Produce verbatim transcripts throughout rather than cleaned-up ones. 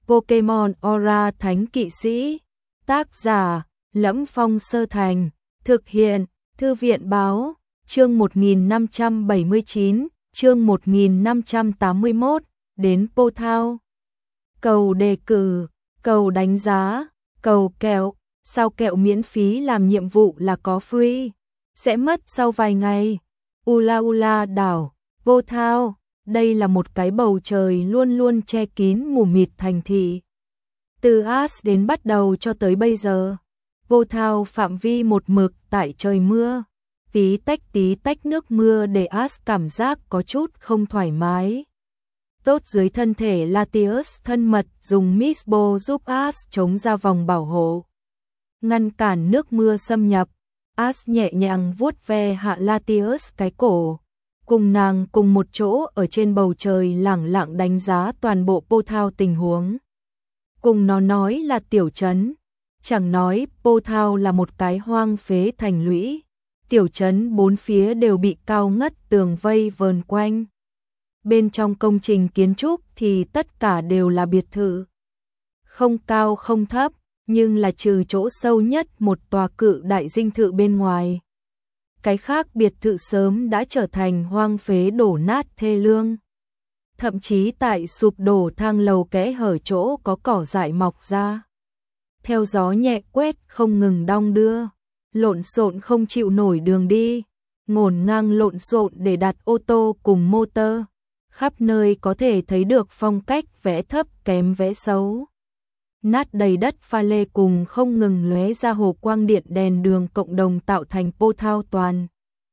Pokemon Aura Thánh Kỵ Sĩ. Tác giả: Lẫm Phong Sơ Thành. Thực hiện: Thư viện Báo. Chương một nghìn năm trăm bảy mươi chín, chương một nghìn năm trăm tám mươi mốt, đến Pô Thao. Cầu đề cử, cầu đánh giá, cầu kẹo, sao kẹo miễn phí làm nhiệm vụ là có free, sẽ mất sau vài ngày. Ula Ula đảo, Pô Thao, đây là một cái bầu trời luôn luôn che kín mù mịt thành thị. Từ As đến bắt đầu cho tới bây giờ, Pô Thao phạm vi một mực tại trời mưa. Tí tách tí tách nước mưa để As cảm giác có chút không thoải mái. Tốt dưới thân thể Latios thân mật dùng Misbo giúp As chống ra vòng bảo hộ, ngăn cản nước mưa xâm nhập. As nhẹ nhàng vuốt ve hạ Latios cái cổ, cùng nàng cùng một chỗ ở trên bầu trời lẳng lặng đánh giá toàn bộ Pô Thao tình huống. Cùng nó nói là tiểu trấn, chẳng nói Pô Thao là một cái hoang phế thành lũy. Tiểu trấn bốn phía đều bị cao ngất tường vây vờn quanh. Bên trong công trình kiến trúc thì tất cả đều là biệt thự. Không cao không thấp, nhưng là trừ chỗ sâu nhất một tòa cự đại dinh thự bên ngoài. Cái khác biệt thự sớm đã trở thành hoang phế đổ nát thê lương. Thậm chí tại sụp đổ thang lầu kẽ hở chỗ có cỏ dại mọc ra. Theo gió nhẹ quét không ngừng đong đưa. Lộn xộn không chịu nổi đường đi, ngổn ngang lộn xộn để đặt ô tô cùng motor, khắp nơi có thể thấy được phong cách vẽ thấp kém vẽ xấu. Nát đầy đất pha lê cùng không ngừng lóe ra hồ quang điện đèn đường cộng đồng tạo thành Pô Thao toàn.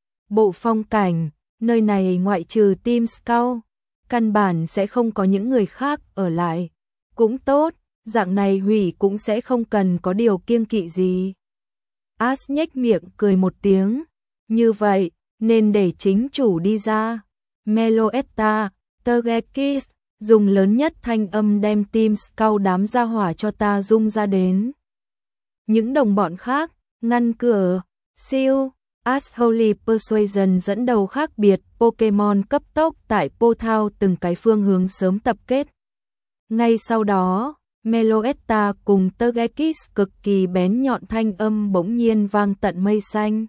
Bộ phong cảnh, nơi này ngoại trừ Team Scout, căn bản sẽ không có những người khác ở lại. Cũng tốt, dạng này hủy cũng sẽ không cần có điều kiêng kỵ gì. As nhếch miệng cười một tiếng, như vậy, nên để chính chủ đi ra. Meloetta, Tergekis, dùng lớn nhất thanh âm đem Team Scout đám gia hỏa cho ta rung ra đến. Những đồng bọn khác, ngăn cửa, siêu, As Holy Persuasion dẫn đầu khác biệt, Pokemon cấp tốc tại Pô Thao từng cái phương hướng sớm tập kết. Ngay sau đó, Meloetta cùng Tergekis cực kỳ bén nhọn thanh âm bỗng nhiên vang tận mây xanh.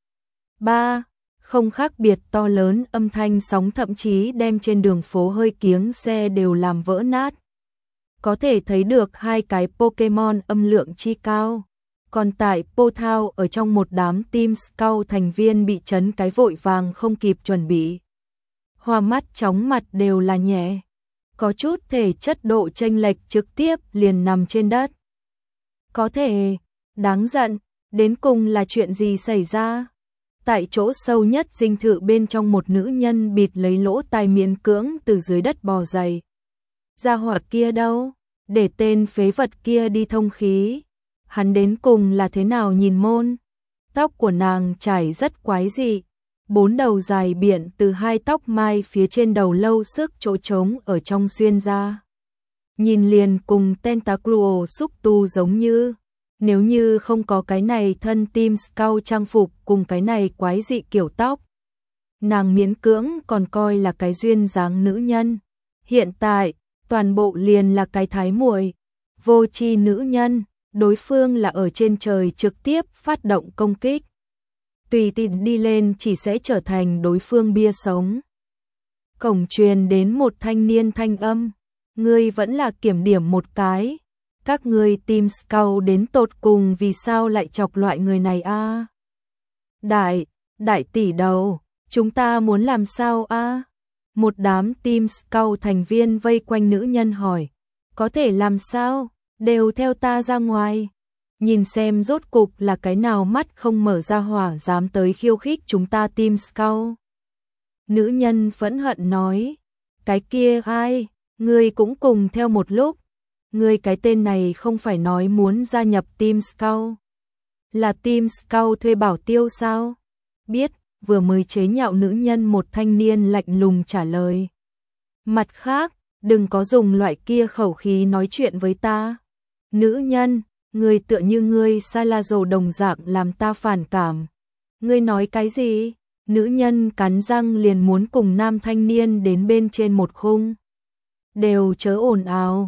Ba, không khác biệt to lớn âm thanh sóng thậm chí đem trên đường phố hơi kiếng xe đều làm vỡ nát. Có thể thấy được hai cái Pokemon âm lượng chi cao. Còn tại Pô Thao ở trong một đám Team Scout thành viên bị chấn cái vội vàng không kịp chuẩn bị. Hoa mắt chóng mặt đều là nhẹ. Có chút thể chất độ chênh lệch trực tiếp liền nằm trên đất. Có thể, đáng giận, đến cùng là chuyện gì xảy ra? Tại chỗ sâu nhất dinh thự bên trong một nữ nhân bịt lấy lỗ tai miễn cưỡng từ dưới đất bò dậy. Gia hỏa kia đâu? Để tên phế vật kia đi thông khí. Hắn đến cùng là thế nào nhìn môn? Tóc của nàng trải rất quái dị. Bốn đầu dài biện từ hai tóc mai phía trên đầu lâu sức chỗ trống ở trong xuyên ra. Nhìn liền cùng Tentacruel xúc tu giống như. Nếu như không có cái này thân Team Scout trang phục cùng cái này quái dị kiểu tóc, nàng miễn cưỡng còn coi là cái duyên dáng nữ nhân. Hiện tại, toàn bộ liền là cái thái muội, vô tri nữ nhân, đối phương là ở trên trời trực tiếp phát động công kích. Tùy tiện đi lên chỉ sẽ trở thành đối phương bia sống. Cổng truyền đến một thanh niên thanh âm, ngươi vẫn là kiểm điểm một cái. Các ngươi Team Scout đến tột cùng vì sao lại chọc loại người này a? À? Đại, đại tỷ đầu, chúng ta muốn làm sao a? À? Một đám Team Scout thành viên vây quanh nữ nhân hỏi, có thể làm sao, đều theo ta ra ngoài. Nhìn xem rốt cục là cái nào mắt không mở ra hỏa dám tới khiêu khích chúng ta Team Scout. Nữ nhân phẫn hận nói, cái kia ai, ngươi cũng cùng theo một lúc. Ngươi cái tên này không phải nói muốn gia nhập Team Scout. Là Team Scout thuê bảo tiêu sao? Biết, vừa mới chế nhạo nữ nhân một thanh niên lạnh lùng trả lời. Mặt khác, đừng có dùng loại kia khẩu khí nói chuyện với ta. Nữ nhân, ngươi tựa như ngươi Salazzo đồng dạng làm ta phản cảm. Ngươi nói cái gì? Nữ nhân cắn răng liền muốn cùng nam thanh niên đến bên trên một khung. Đều chớ ồn ào.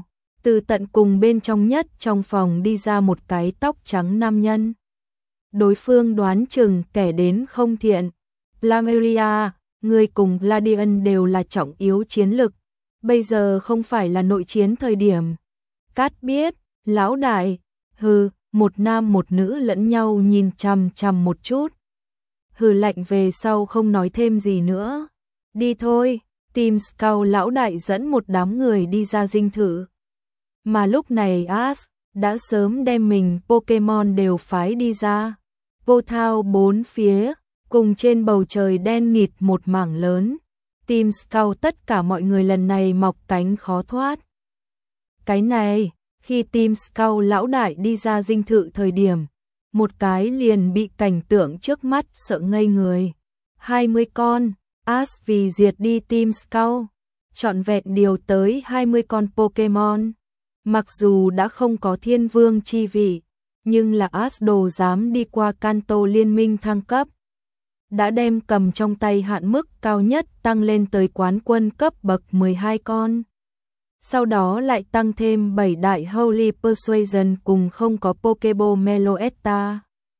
Từ tận cùng bên trong nhất trong phòng đi ra một cái tóc trắng nam nhân. Đối phương đoán chừng kẻ đến không thiện. Plumeria, người cùng Gladian đều là trọng yếu chiến lực. Bây giờ không phải là nội chiến thời điểm. Cát biết, lão đại, hừ, một nam một nữ lẫn nhau nhìn chằm chằm một chút. Hừ lạnh về sau không nói thêm gì nữa. Đi thôi, Team Scout lão đại dẫn một đám người đi ra dinh thự. Mà lúc này Ash đã sớm đem mình Pokemon đều phái đi ra. Vô thao bốn phía, cùng trên bầu trời đen nghịt một mảng lớn. Team Scout tất cả mọi người lần này mọc cánh khó thoát. Cái này, khi Team Scout lão đại đi ra dinh thự thời điểm, một cái liền bị cảnh tượng trước mắt sợ ngây người. hai mươi con, Ash vì diệt đi Team Scout, trọn vẹn điều tới hai mươi con Pokemon. Mặc dù đã không có thiên vương chi vị, nhưng là Ash đồ dám đi qua Kanto liên minh thăng cấp. Đã đem cầm trong tay hạn mức cao nhất tăng lên tới quán quân cấp bậc mười hai con. Sau đó lại tăng thêm bảy đại Holy Persuasion cùng không có Pokeball Meloetta.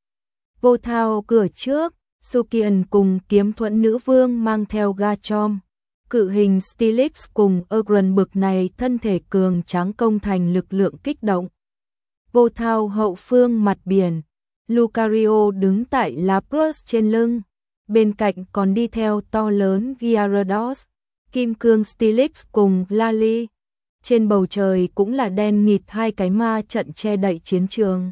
Vô thao cửa trước, Sukian cùng kiếm thuẫn nữ vương mang theo Garchomp. Cự hình Steelix cùng Ugran bực này thân thể cường tráng công thành lực lượng kích động. Vô thao hậu phương mặt biển, Lucario đứng tại Lapras trên lưng. Bên cạnh còn đi theo to lớn Gyarados, kim cương Steelix cùng Lally. Trên bầu trời cũng là đen nghịt hai cái ma trận che đậy chiến trường.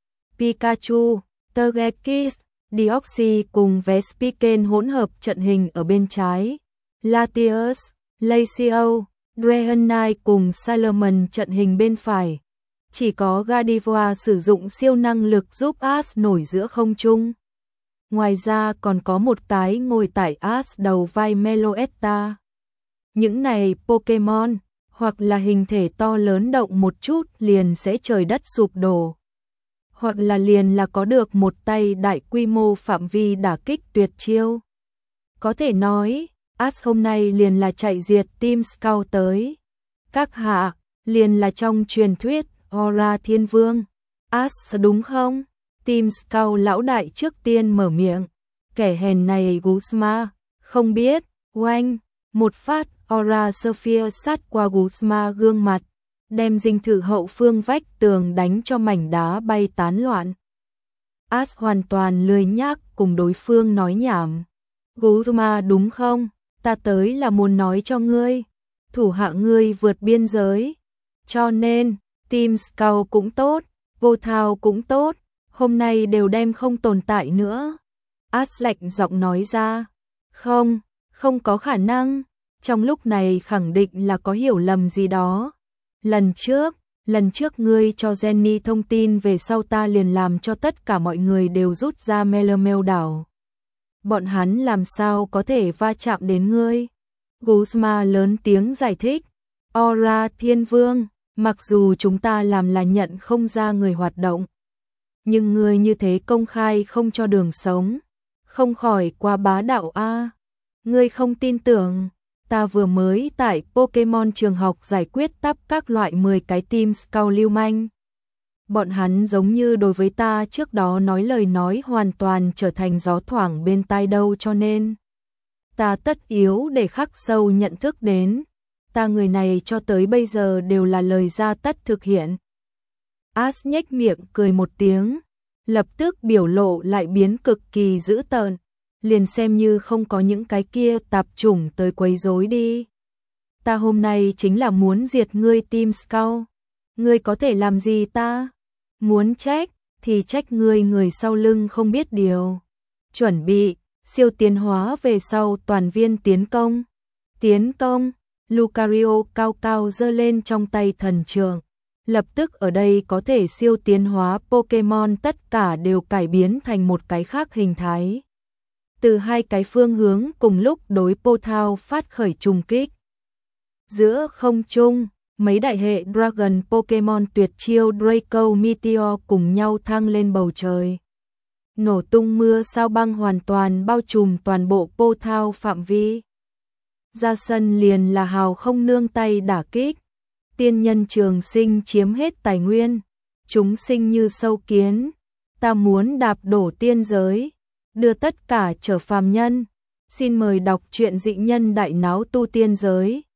Pikachu, Togekiss, Deoxys cùng Vespiquen hỗn hợp trận hình ở bên trái. Latios, Lacio, Dragonite cùng Salomon trận hình bên phải. Chỉ có Gardevoir sử dụng siêu năng lực giúp Ash nổi giữa không trung. Ngoài ra còn có một cái ngồi tại Ash đầu vai Meloetta. Những này Pokemon, hoặc là hình thể to lớn động một chút liền sẽ trời đất sụp đổ. Hoặc là liền là có được một tay đại quy mô phạm vi đả kích tuyệt chiêu. Có thể nói, Ash hôm nay liền là chạy diệt Team Scout tới. Các hạ, liền là trong truyền thuyết Aura Thiên Vương. Ash đúng không? Team Scout lão đại trước tiên mở miệng. Kẻ hèn này Guzma, không biết, oanh, một phát Aura Sphere sát qua Guzma gương mặt, đem dinh thự hậu phương vách tường đánh cho mảnh đá bay tán loạn. Ash hoàn toàn lười nhác cùng đối phương nói nhảm. Guzma đúng không? Ta tới là muốn nói cho ngươi, thủ hạ ngươi vượt biên giới. Cho nên, Team Scout cũng tốt, Vô thao cũng tốt, hôm nay đều đem không tồn tại nữa. Ash lạnh giọng nói ra. Không, không có khả năng. Trong lúc này khẳng định là có hiểu lầm gì đó. Lần trước, lần trước ngươi cho Jenny thông tin về sau ta liền làm cho tất cả mọi người đều rút ra Melemel đảo. Bọn hắn làm sao có thể va chạm đến ngươi? Guzma lớn tiếng giải thích. Aura Thiên Vương, mặc dù chúng ta làm là nhận không ra người hoạt động, nhưng ngươi như thế công khai không cho đường sống, không khỏi quá bá đạo a. Ngươi không tin tưởng, ta vừa mới tại Pokemon trường học giải quyết tắp các loại mười cái Team Scout lưu manh. Bọn hắn giống như đối với ta trước đó nói lời nói hoàn toàn trở thành gió thoảng bên tai đâu, cho nên ta tất yếu để khắc sâu nhận thức đến. Ta người này cho tới bây giờ đều là lời ra tất thực hiện. Ash nhếch miệng cười một tiếng, lập tức biểu lộ lại biến cực kỳ dữ tợn. Liền xem như không có những cái kia tạp chủng tới quấy rối đi. Ta hôm nay chính là muốn diệt ngươi Team Scout. Ngươi có thể làm gì ta? Muốn trách thì trách ngươi người sau lưng không biết điều. Chuẩn bị, siêu tiến hóa về sau toàn viên tiến công. Tiến công, Lucario cao cao giơ lên trong tay thần trượng. Lập tức ở đây có thể siêu tiến hóa Pokemon tất cả đều cải biến thành một cái khác hình thái. Từ hai cái phương hướng cùng lúc đối Pothao phát khởi trùng kích. Giữa không trung, mấy đại hệ Dragon Pokemon tuyệt chiêu Draco Meteor cùng nhau thăng lên bầu trời. Nổ tung mưa sao băng hoàn toàn bao trùm toàn bộ Pothao phạm vi. Ra sân liền là hào không nương tay đả kích. tiên nhân trường sinh chiếm hết tài nguyên, chúng sinh như sâu kiến, ta muốn đạp đổ tiên giới, đưa tất cả trở phàm nhân. Xin mời đọc truyện Dị Nhân Đại Náo Tu Tiên Giới.